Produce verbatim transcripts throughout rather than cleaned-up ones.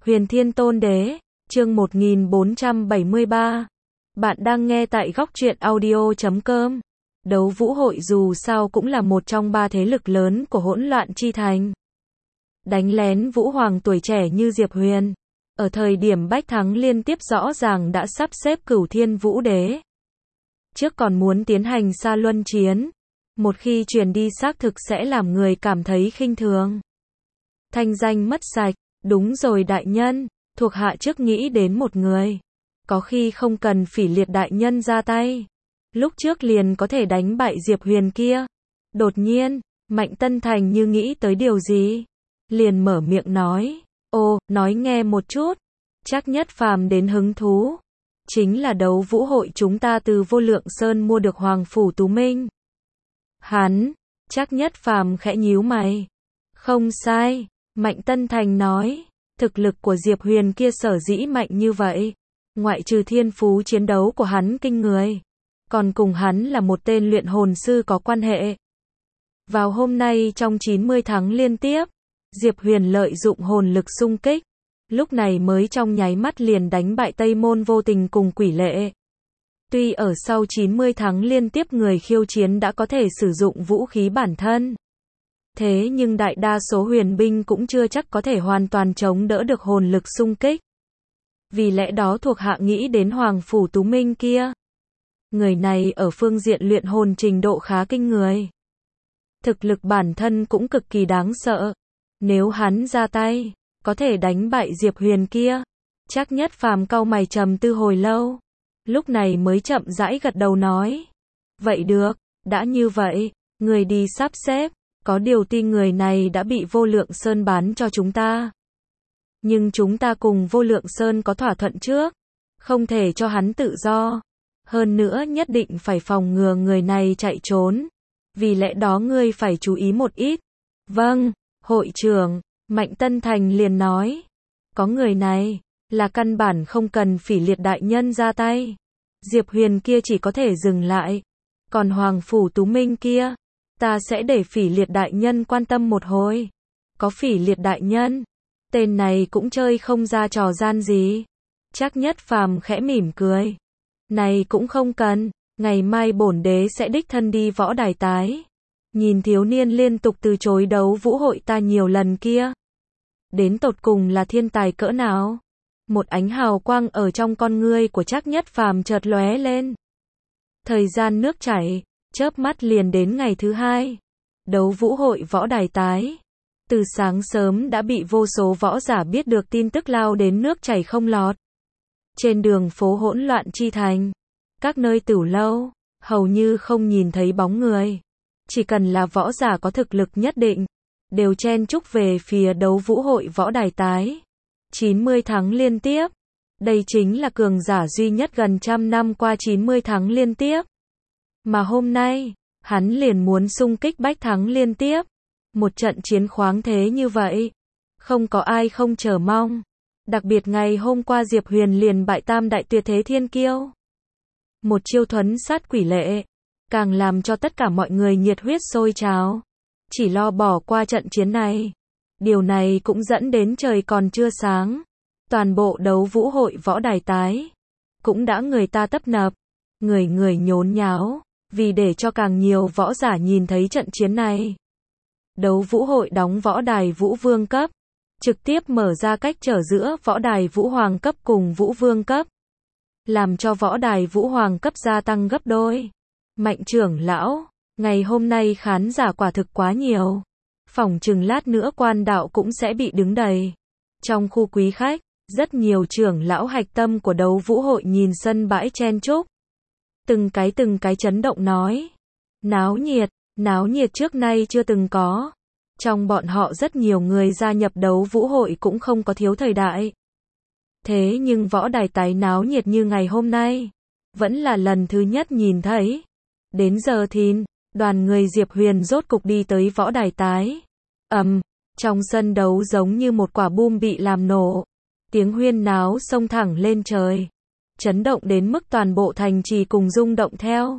Huyền Thiên Tôn Đế, chương một nghìn bốn trăm bảy mươi ba. Bạn đang nghe tại góc truyện audio chấm com. Đấu Vũ Hội dù sao cũng là một trong ba thế lực lớn của hỗn loạn chi thành. Đánh lén Vũ Hoàng tuổi trẻ như Diệp Huyền, ở thời điểm bách thắng liên tiếp rõ ràng đã sắp xếp Cửu Thiên Vũ Đế. Trước còn muốn tiến hành xa luân chiến, một khi truyền đi xác thực sẽ làm người cảm thấy khinh thường. Thanh danh mất sạch, đúng rồi đại nhân, thuộc hạ trước nghĩ đến một người. Có khi không cần Phỉ Liệt đại nhân ra tay, lúc trước liền có thể đánh bại Diệp Huyền kia. Đột nhiên, Mạnh Tân Thành như nghĩ tới điều gì, liền mở miệng nói, ô, nói nghe một chút. Trác Nhất Phàm đến hứng thú, chính là đấu vũ hội chúng ta từ Vô Lượng Sơn mua được Hoàng Phủ Tú Minh. Hắn, Trác Nhất Phàm khẽ nhíu mày. Không sai, Mạnh Tân Thành nói, thực lực của Diệp Huyền kia sở dĩ mạnh như vậy, ngoại trừ thiên phú chiến đấu của hắn kinh người, còn cùng hắn là một tên luyện hồn sư có quan hệ. Vào hôm nay trong chín mươi tháng liên tiếp, Diệp Huyền lợi dụng hồn lực xung kích, lúc này mới trong nháy mắt liền đánh bại Tây Môn Vô Tình cùng Quỷ Lệ. Tuy ở sau chín mươi tháng liên tiếp người khiêu chiến đã có thể sử dụng vũ khí bản thân, thế nhưng đại đa số huyền binh cũng chưa chắc có thể hoàn toàn chống đỡ được hồn lực xung kích. Vì lẽ đó thuộc hạ nghĩ đến Hoàng Phủ Tú Minh kia. Người này ở phương diện luyện hồn trình độ khá kinh người. Thực lực bản thân cũng cực kỳ đáng sợ. Nếu hắn ra tay, có thể đánh bại Diệp Huyền kia. Trác Nhất Phàm cau mày trầm tư hồi lâu, lúc này mới chậm rãi gật đầu nói. Vậy được, đã như vậy, người đi sắp xếp. Có điều tin người này đã bị Vô Lượng Sơn bán cho chúng ta. Nhưng chúng ta cùng Vô Lượng Sơn có thỏa thuận trước, không thể cho hắn tự do. Hơn nữa nhất định phải phòng ngừa người này chạy trốn. Vì lẽ đó ngươi phải chú ý một ít. Vâng, hội trưởng, Mạnh Tân Thành liền nói. Có người này, là căn bản không cần Phỉ Liệt đại nhân ra tay. Diệp Huyền kia chỉ có thể dừng lại. Còn Hoàng Phủ Tú Minh kia, ta sẽ để Phỉ Liệt đại nhân quan tâm một hồi. Có Phỉ Liệt đại nhân, tên này cũng chơi không ra trò gian gì. Trác Nhất Phàm khẽ mỉm cười. Này cũng không cần, ngày mai bổn đế sẽ đích thân đi võ đài tái. Nhìn thiếu niên liên tục từ chối đấu vũ hội ta nhiều lần kia, đến tột cùng là thiên tài cỡ nào? Một ánh hào quang ở trong con ngươi của Trác Nhất Phàm chợt lóe lên. Thời gian nước chảy, chớp mắt liền đến ngày thứ hai. Đấu vũ hội võ đài tái. Từ sáng sớm đã bị vô số võ giả biết được tin tức lao đến nước chảy không lọt. Trên đường phố hỗn loạn chi thành, các nơi tửu lâu, hầu như không nhìn thấy bóng người. Chỉ cần là võ giả có thực lực nhất định, đều chen chúc về phía đấu vũ hội võ đài tái. chín mươi tháng liên tiếp. Đây chính là cường giả duy nhất gần trăm năm qua chín mươi tháng liên tiếp. Mà hôm nay, hắn liền muốn xung kích bách thắng liên tiếp. Một trận chiến khoáng thế như vậy, không có ai không chờ mong. Đặc biệt ngày hôm qua Diệp Huyền liền bại tam đại tuyệt thế thiên kiêu. Một chiêu thuấn sát Quỷ Lệ, càng làm cho tất cả mọi người nhiệt huyết sôi trào. Chỉ lo bỏ qua trận chiến này. Điều này cũng dẫn đến trời còn chưa sáng. Toàn bộ đấu vũ hội võ đài tái cũng đã người ta tấp nập, người người nhốn nháo, vì để cho càng nhiều võ giả nhìn thấy trận chiến này. Đấu vũ hội đóng võ đài Vũ Vương cấp, trực tiếp mở ra cách trở giữa võ đài Vũ Hoàng cấp cùng Vũ Vương cấp, làm cho võ đài Vũ Hoàng cấp gia tăng gấp đôi. Mạnh trưởng lão, ngày hôm nay khán giả quả thực quá nhiều, phỏng chừng lát nữa quan đạo cũng sẽ bị đứng đầy. Trong khu quý khách, rất nhiều trưởng lão hạch tâm của đấu vũ hội nhìn sân bãi chen chúc, từng cái từng cái chấn động nói, náo nhiệt, náo nhiệt trước nay chưa từng có. Trong bọn họ rất nhiều người gia nhập đấu vũ hội cũng không có thiếu thời đại. Thế nhưng võ đài tái náo nhiệt như ngày hôm nay, vẫn là lần thứ nhất nhìn thấy. Đến giờ thìn, đoàn người Diệp Huyền rốt cục đi tới võ đài tái. Ầm, trong sân đấu giống như một quả bom bị làm nổ. Tiếng huyên náo xông thẳng lên trời, chấn động đến mức toàn bộ thành trì cùng rung động theo.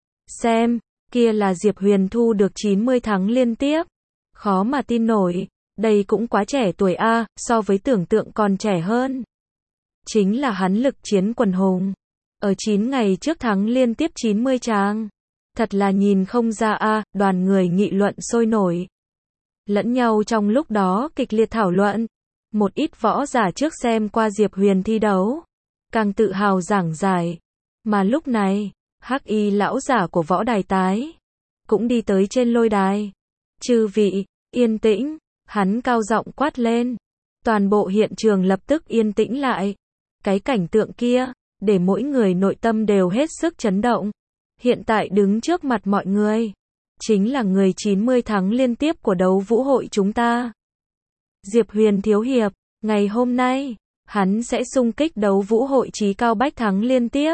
Xem, kia là Diệp Huyền thu được chín mươi tháng liên tiếp. Khó mà tin nổi, Đây cũng quá trẻ tuổi a, so với tưởng tượng còn trẻ hơn. Chính là hắn lực chiến quần hùng. Ở chín ngày trước thắng liên tiếp chín mươi tràng. Thật là nhìn không ra a, đoàn người nghị luận sôi nổi. Lẫn nhau trong lúc đó kịch liệt thảo luận. Một ít võ giả trước xem qua Diệp Huyền thi đấu. Càng tự hào giảng giải. Mà lúc này, hắc y lão giả của võ đài tái. Cũng đi tới trên lôi đài. Chư vị, yên tĩnh. Hắn cao giọng quát lên. Toàn bộ hiện trường lập tức yên tĩnh lại. Cái cảnh tượng kia, để mỗi người nội tâm đều hết sức chấn động. Hiện tại đứng trước mặt mọi người, chính là người chín mươi thắng liên tiếp của đấu vũ hội chúng ta. Diệp Huyền thiếu hiệp, ngày hôm nay, hắn sẽ xung kích đấu vũ hội chí cao bách thắng liên tiếp.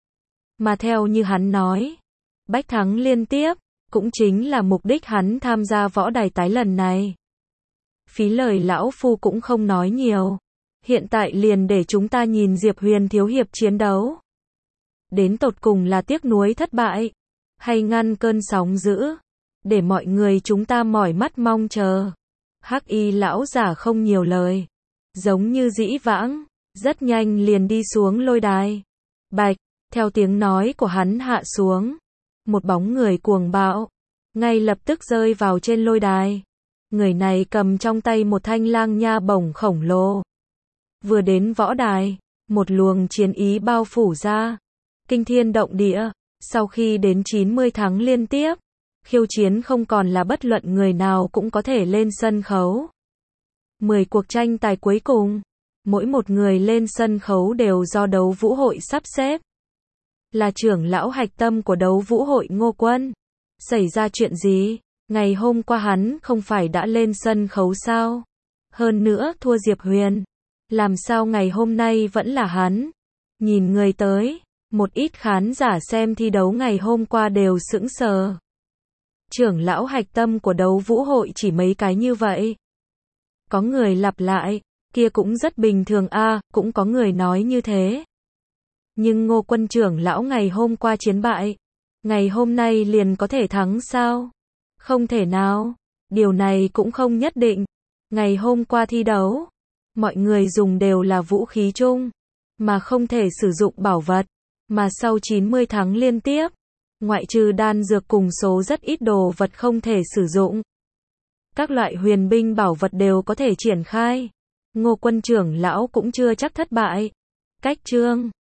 Mà theo như hắn nói, bách thắng liên tiếp, cũng chính là mục đích hắn tham gia võ đài tái lần này. Phí lời lão phu cũng không nói nhiều. Hiện tại liền để chúng ta nhìn Diệp Huyền thiếu hiệp chiến đấu. Đến tột cùng là tiếc nuối thất bại, hay ngăn cơn sóng dữ, để mọi người chúng ta mỏi mắt mong chờ. Hắc y lão giả không nhiều lời, giống như dĩ vãng, rất nhanh liền đi xuống lôi đài. Bạch, theo tiếng nói của hắn hạ xuống, một bóng người cuồng bạo, ngay lập tức rơi vào trên lôi đài. Người này cầm trong tay một thanh lang nha bổng khổng lồ. Vừa đến võ đài, một luồng chiến ý bao phủ ra, kinh thiên động địa. Sau khi đến chín mươi thắng liên tiếp, khiêu chiến không còn là bất luận người nào cũng có thể lên sân khấu. mười cuộc tranh tài cuối cùng, mỗi một người lên sân khấu đều do đấu vũ hội sắp xếp. Là trưởng lão hạch tâm của đấu vũ hội Ngô Quân. Xảy ra chuyện gì? Ngày hôm qua hắn không phải đã lên sân khấu sao? Hơn nữa thua Diệp Huyền. Làm sao ngày hôm nay vẫn là hắn? Nhìn người tới, một ít khán giả xem thi đấu ngày hôm qua đều sững sờ. Trưởng lão hạch tâm của đấu vũ hội chỉ mấy cái như vậy. Có người lặp lại, kia cũng rất bình thường a, cũng có người nói như thế. Nhưng Ngô Quân trưởng lão ngày hôm qua chiến bại, ngày hôm nay liền có thể thắng sao? Không thể nào, điều này cũng không nhất định. Ngày hôm qua thi đấu, mọi người dùng đều là vũ khí chung, mà không thể sử dụng bảo vật. Mà sau chín mươi thắng liên tiếp, ngoại trừ đan dược cùng số rất ít đồ vật không thể sử dụng, các loại huyền binh bảo vật đều có thể triển khai. Ngô Quân trưởng lão cũng chưa chắc thất bại. Cách chương